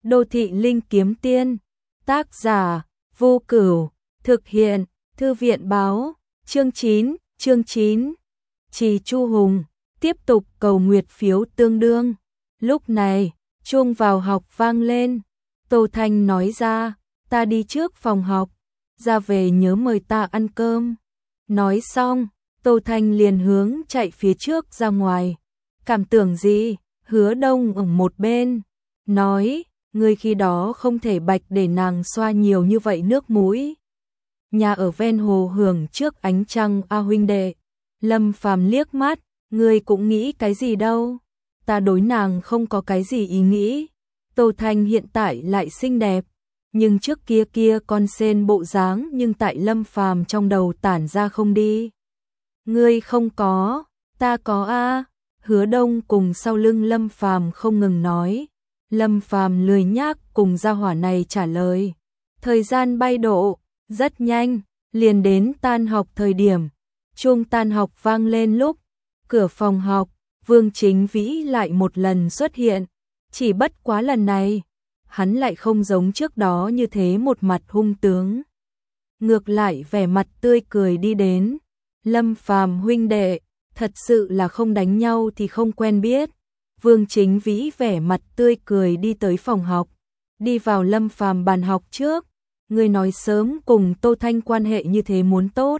Đô thị linh kiếm tiên, tác giả, Vô Cửu, thực hiện, Thư viện báo, chương 9, Trì Chu Hùng, tiếp tục cầu nguyệt phiếu tương đương. Lúc này, chuông vào học vang lên, Tô Thanh nói ra, ta đi trước phòng học, ra về nhớ mời ta ăn cơm. Nói xong, Tô Thanh liền hướng chạy phía trước ra ngoài. Cảm tưởng gì? Hứa Đông ở một bên, nói, ngươi khi đó không thể bạch để nàng xoa nhiều như vậy nước mũi. Nhà ở ven hồ hưởng trước ánh trăng a huynh đệ. Lâm Phàm liếc mắt, ngươi cũng nghĩ cái gì đâu, ta đối nàng không có cái gì ý nghĩ. Tô Thanh hiện tại lại xinh đẹp, nhưng trước kia con sen bộ dáng nhưng tại Lâm Phàm trong đầu tản ra không đi. Ngươi không có, ta có a. Hứa Đông cùng sau lưng Lâm Phàm không ngừng nói. Lâm Phàm lười nhác cùng gia hỏa này trả lời. Thời gian bay độ, rất nhanh, liền đến tan học thời điểm. Chuông tan học vang lên lúc, cửa phòng học, Vương Chính Vĩ lại một lần xuất hiện. Chỉ bất quá lần này, hắn lại không giống trước đó như thế một mặt hung tướng. Ngược lại vẻ mặt tươi cười đi đến. Lâm Phàm huynh đệ, thật sự là không đánh nhau thì không quen biết. Vương Chính Vĩ vẻ mặt tươi cười đi tới phòng học, đi vào Lâm Phàm bàn học trước. Ngươi nói sớm cùng Tô Thanh quan hệ như thế muốn tốt,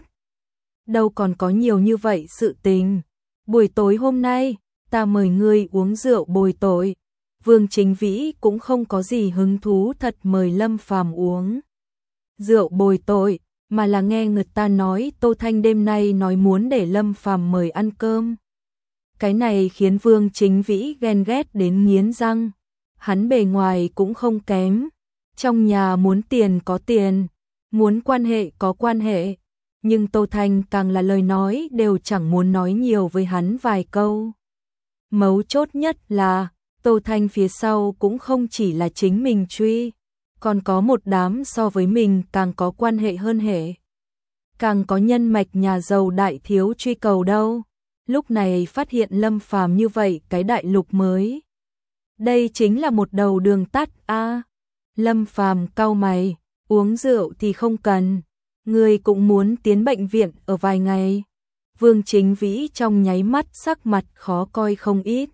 đâu còn có nhiều như vậy sự tình. Buổi tối hôm nay, ta mời ngươi uống rượu bồi tội. Vương Chính Vĩ cũng không có gì hứng thú thật mời Lâm Phàm uống rượu bồi tội, mà là nghe người ta nói Tô Thanh đêm nay nói muốn để Lâm Phàm mời ăn cơm. Cái này khiến Vương Chính Vĩ ghen ghét đến nghiến răng. Hắn bề ngoài cũng không kém, trong nhà muốn tiền có tiền, muốn quan hệ có quan hệ, nhưng Tô Thanh càng là lời nói đều chẳng muốn nói nhiều với hắn vài câu. Mấu chốt nhất là Tô Thanh phía sau cũng không chỉ là chính mình truy, còn có một đám so với mình càng có quan hệ hơn hệ, càng có nhân mạch nhà giàu đại thiếu truy cầu đâu. Lúc này phát hiện Lâm Phàm như vậy cái đại lục mới, đây chính là một đầu đường tắt a. Lâm Phàm cau mày, uống rượu thì không cần, người cũng muốn tiến bệnh viện ở vài ngày. Vương Chính Vĩ trong nháy mắt sắc mặt khó coi không ít.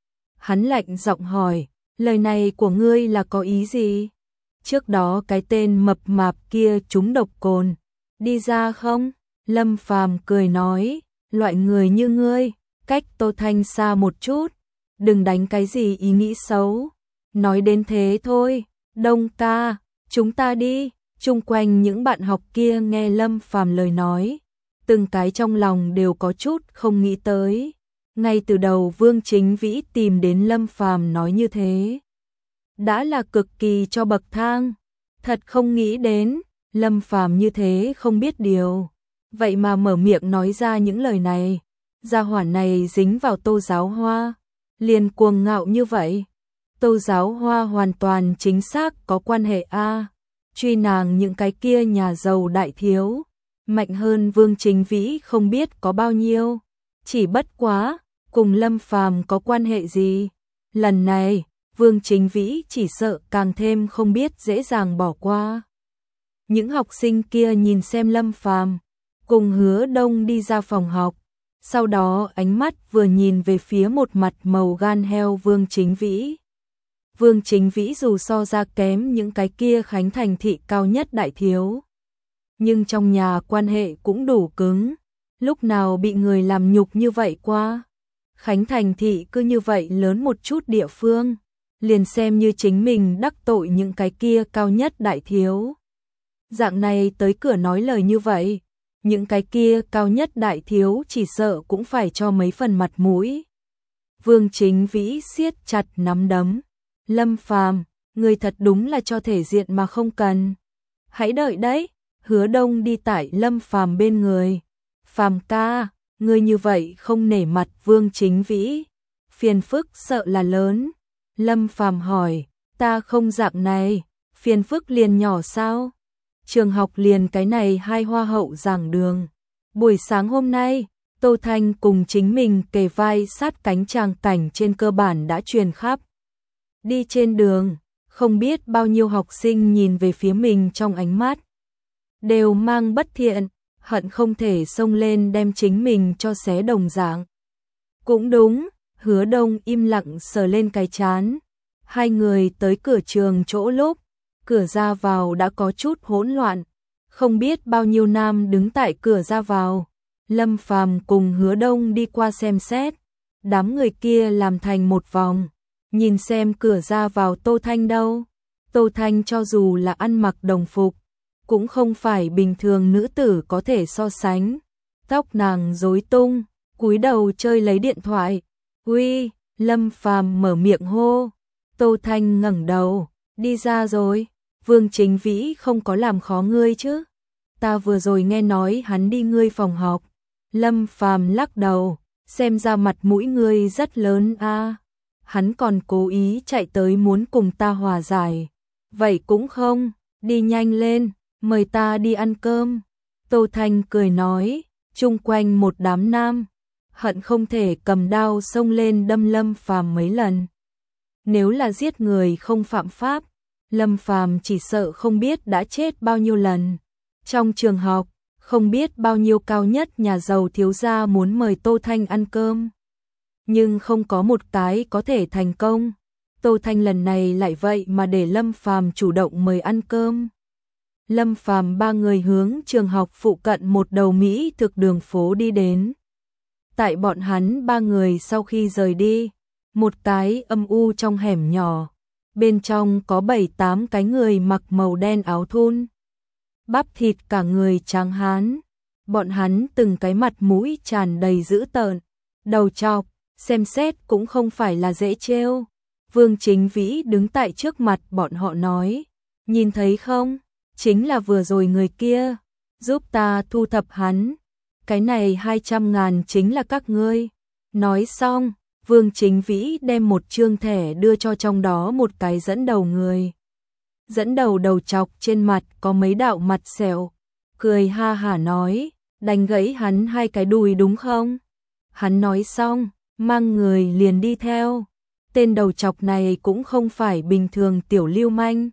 Hắn lạnh giọng hỏi, lời này của ngươi là có ý gì? Trước đó cái tên mập mạp kia trúng độc cồn, đi ra không? Lâm Phàm cười nói, loại người như ngươi, cách Tô Thanh xa một chút, đừng đánh cái gì ý nghĩ xấu. Nói đến thế thôi, Đông ca, chúng ta đi. Chung quanh những bạn học kia nghe Lâm Phàm lời nói, từng cái trong lòng đều có chút không nghĩ tới. Ngay từ đầu Vương Chính Vĩ tìm đến Lâm Phàm nói như thế, đã là cực kỳ cho bậc thang. Thật không nghĩ đến, Lâm Phàm như thế không biết điều, vậy mà mở miệng nói ra những lời này. Gia hỏa này dính vào Tô Giáo Hoa, liền cuồng ngạo như vậy. Tô Giáo Hoa hoàn toàn chính xác có quan hệ a. Truy nàng những cái kia nhà giàu đại thiếu, mạnh hơn Vương Chính Vĩ không biết có bao nhiêu. Chỉ bất quá, cùng Lâm Phàm có quan hệ gì? Lần này, Vương Chính Vĩ chỉ sợ càng thêm không biết dễ dàng bỏ qua. Những học sinh kia nhìn xem Lâm Phàm cùng Hứa Đông đi ra phòng học, sau đó ánh mắt vừa nhìn về phía một mặt màu gan heo Vương Chính Vĩ. Vương Chính Vĩ dù so ra kém những cái kia Khánh Thành thị cao nhất đại thiếu, nhưng trong nhà quan hệ cũng đủ cứng, lúc nào bị người làm nhục như vậy qua. Khánh Thành thị cứ như vậy lớn một chút địa phương, liền xem như chính mình đắc tội những cái kia cao nhất đại thiếu. Dạng này tới cửa nói lời như vậy, những cái kia cao nhất đại thiếu chỉ sợ cũng phải cho mấy phần mặt mũi. Vương Chính Vĩ siết chặt nắm đấm. Lâm Phàm, người thật đúng là cho thể diện mà không cần. Hãy đợi đấy. Hứa Đông đi tại Lâm Phàm bên người. Phàm ca, ngươi như vậy không nể mặt Vương Chính Vĩ, phiền phức sợ là lớn. Lâm Phàm hỏi, ta không dạng này, phiền phức liền nhỏ sao? Trường học liền cái này hai hoa hậu giảng đường. Buổi sáng hôm nay, Tô Thanh cùng chính mình kề vai sát cánh tràng cảnh trên cơ bản đã truyền khắp. Đi trên đường, Không biết bao nhiêu học sinh nhìn về phía mình trong ánh mắt đều mang bất thiện, hận không thể xông lên đem chính mình cho xé đồng dạng. Cũng đúng, Hứa Đông im lặng sờ lên cái trán. Hai người tới cửa trường chỗ lúc, cửa ra vào đã có chút hỗn loạn, không biết bao nhiêu nam đứng tại cửa ra vào. Lâm Phàm cùng Hứa Đông đi qua xem xét, đám người kia làm thành một vòng, nhìn xem cửa ra vào Tô Thanh đâu. Tô Thanh cho dù là ăn mặc đồng phục, cũng không phải bình thường nữ tử có thể so sánh. Tóc nàng rối tung, cúi đầu chơi lấy điện thoại. "Uy!" Lâm Phàm mở miệng hô. Tô Thanh ngẩng đầu, "Đi ra rồi, Vương Chính Vĩ không có làm khó ngươi chứ? Ta vừa rồi nghe nói hắn đi ngươi phòng học." Lâm Phàm lắc đầu, "Xem ra mặt mũi ngươi rất lớn a. Hắn còn cố ý chạy tới muốn cùng ta hòa giải. Vậy cũng không, đi nhanh lên, mời ta đi ăn cơm." Tô Thanh cười nói, chung quanh một đám nam, hận không thể cầm đao xông lên đâm Lâm Phàm mấy lần. Nếu là giết người không phạm pháp, Lâm Phàm chỉ sợ không biết đã chết bao nhiêu lần. Trong trường học, không biết bao nhiêu cao nhất nhà giàu thiếu gia muốn mời Tô Thanh ăn cơm, nhưng không có một cái có thể thành công. Tô Thanh lần này lại vậy mà để Lâm Phàm chủ động mời ăn cơm. Lâm Phàm ba người hướng trường học phụ cận một đầu Mỹ thực đường phố đi đến. Tại bọn hắn ba người sau khi rời đi, một cái âm u trong hẻm nhỏ, bên trong có 7-8 cái người mặc màu đen áo thun, bắp thịt cả người trắng hán. Bọn hắn từng cái mặt mũi tràn đầy dữ tợn, đầu trọc, xem xét cũng không phải là dễ trêu. Vương Chính Vĩ đứng tại trước mặt bọn họ nói, "Nhìn thấy không, chính là vừa rồi người kia, giúp ta thu thập hắn. Cái này 200.000 chính là các ngươi." Nói xong, Vương Chính Vĩ đem một trương thẻ đưa cho trong đó một cái dẫn đầu người. Dẫn đầu đầu trọc trên mặt có mấy đạo mặt sẹo, cười ha hả nói, "Đánh gãy hắn 2 cái đùi đúng không?" Hắn nói xong, mang người liền đi theo. Tên đầu trọc này cũng không phải bình thường tiểu lưu manh.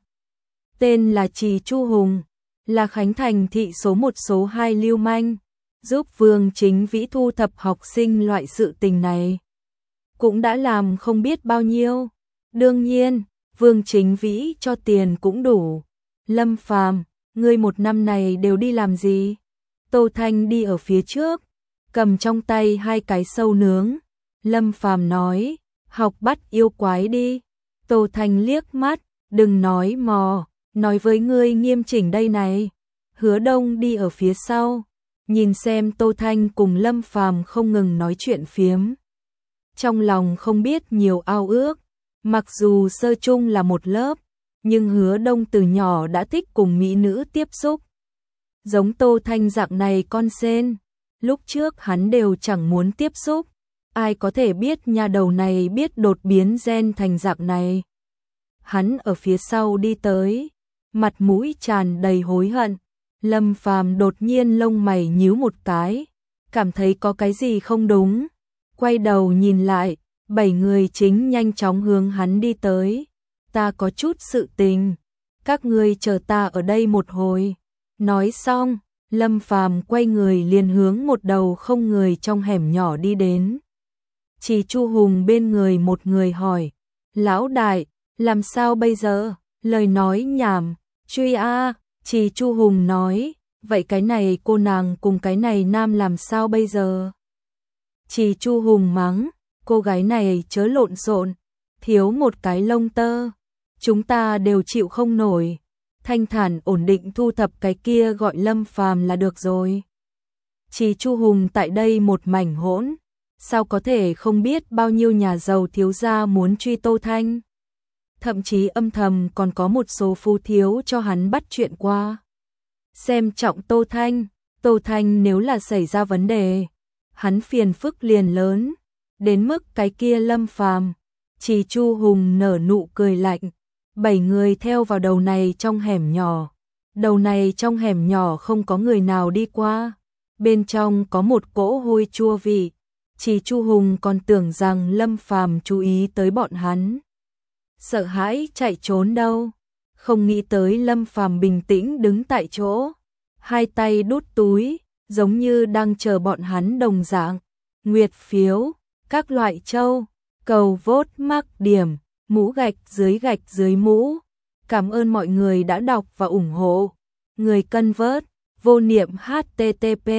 Tên là Trì Chu Hùng, là Khánh Thành thị số 1 số 2 lưu manh, giúp Vương Chính Vĩ thu thập học sinh loại sự tình này. Cũng đã làm không biết bao nhiêu. Đương nhiên, Vương Chính Vĩ cho tiền cũng đủ. "Lâm Phàm, ngươi một năm này đều đi làm gì?" Tô Thanh đi ở phía trước, cầm trong tay 2 cái sâu nướng. Lâm Phàm nói, "Học bắt yêu quái đi." Tô Thanh liếc mắt, "Đừng nói mò, nói với ngươi nghiêm chỉnh đây này." Hứa Đông đi ở phía sau, nhìn xem Tô Thanh cùng Lâm Phàm không ngừng nói chuyện phiếm. Trong lòng không biết nhiều ao ước, mặc dù sơ chung là một lớp, nhưng Hứa Đông từ nhỏ đã thích cùng mỹ nữ tiếp xúc. Giống Tô Thanh dạng này con sen, lúc trước hắn đều chẳng muốn tiếp xúc. Ai có thể biết nhà đầu này biết đột biến gen thành dạng này. Hắn ở phía sau đi tới, mặt mũi tràn đầy hối hận. Lâm Phàm đột nhiên lông mày nhíu một cái, cảm thấy có cái gì không đúng. Quay đầu nhìn lại, 7 người chính nhanh chóng hướng hắn đi tới. "Ta có chút sự tình, các ngươi chờ ta ở đây một hồi." Nói xong, Lâm Phàm quay người liền hướng một đầu không người trong hẻm nhỏ đi đến. Chỉ Chu Hùng bên người một người hỏi, "Lão đại, làm sao bây giờ?" Lời nói nhảm, "Truy a." Chỉ Chu Hùng nói, "Vậy cái này cô nàng cùng cái này nam làm sao bây giờ?" Chỉ Chu Hùng mắng, "Cô gái này chớ lộn xộn, thiếu một cái lông tơ, chúng ta đều chịu không nổi." Thanh thản ổn định thu thập cái kia gọi Lâm Phàm là được rồi. Chỉ Chu Hùng tại đây một mảnh hỗn, sao có thể không biết bao nhiêu nhà giàu thiếu gia muốn truy Tô Thanh. Thậm chí âm thầm còn có một số phu thiếu cho hắn bắt chuyện qua. Xem trọng Tô Thanh nếu là xảy ra vấn đề, hắn phiền phức liền lớn, đến mức cái kia Lâm Phàm. Chỉ Chu Hùng nở nụ cười lạnh, 7 người theo vào đầu này trong hẻm nhỏ. Đầu này trong hẻm nhỏ không có người nào đi qua, bên trong có một cỗ hôi chua vị. Chỉ Chu Hùng còn tưởng rằng Lâm Phàm chú ý tới bọn hắn. sợ hãi chạy trốn đâu. Không nghĩ tới Lâm Phàm bình tĩnh đứng tại chỗ, hai tay đút túi, giống như đang chờ bọn hắn đồng dạng. Nguyệt phiếu, các loại châu, cầu vote mắc điểm, mũ gạch dưới mũ. Cảm ơn mọi người đã đọc và ủng hộ. Người convert, vô niệm http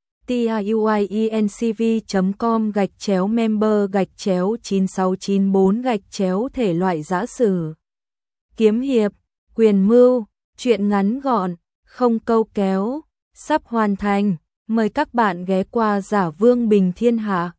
tiuyencv.com/member/9694- thể loại giã sử, kiếm hiệp, quyền mưu, truyện ngắn gọn, không câu kéo, sắp hoàn thành. Mời các bạn ghé qua Giả Vương Bình Thiên Hạ.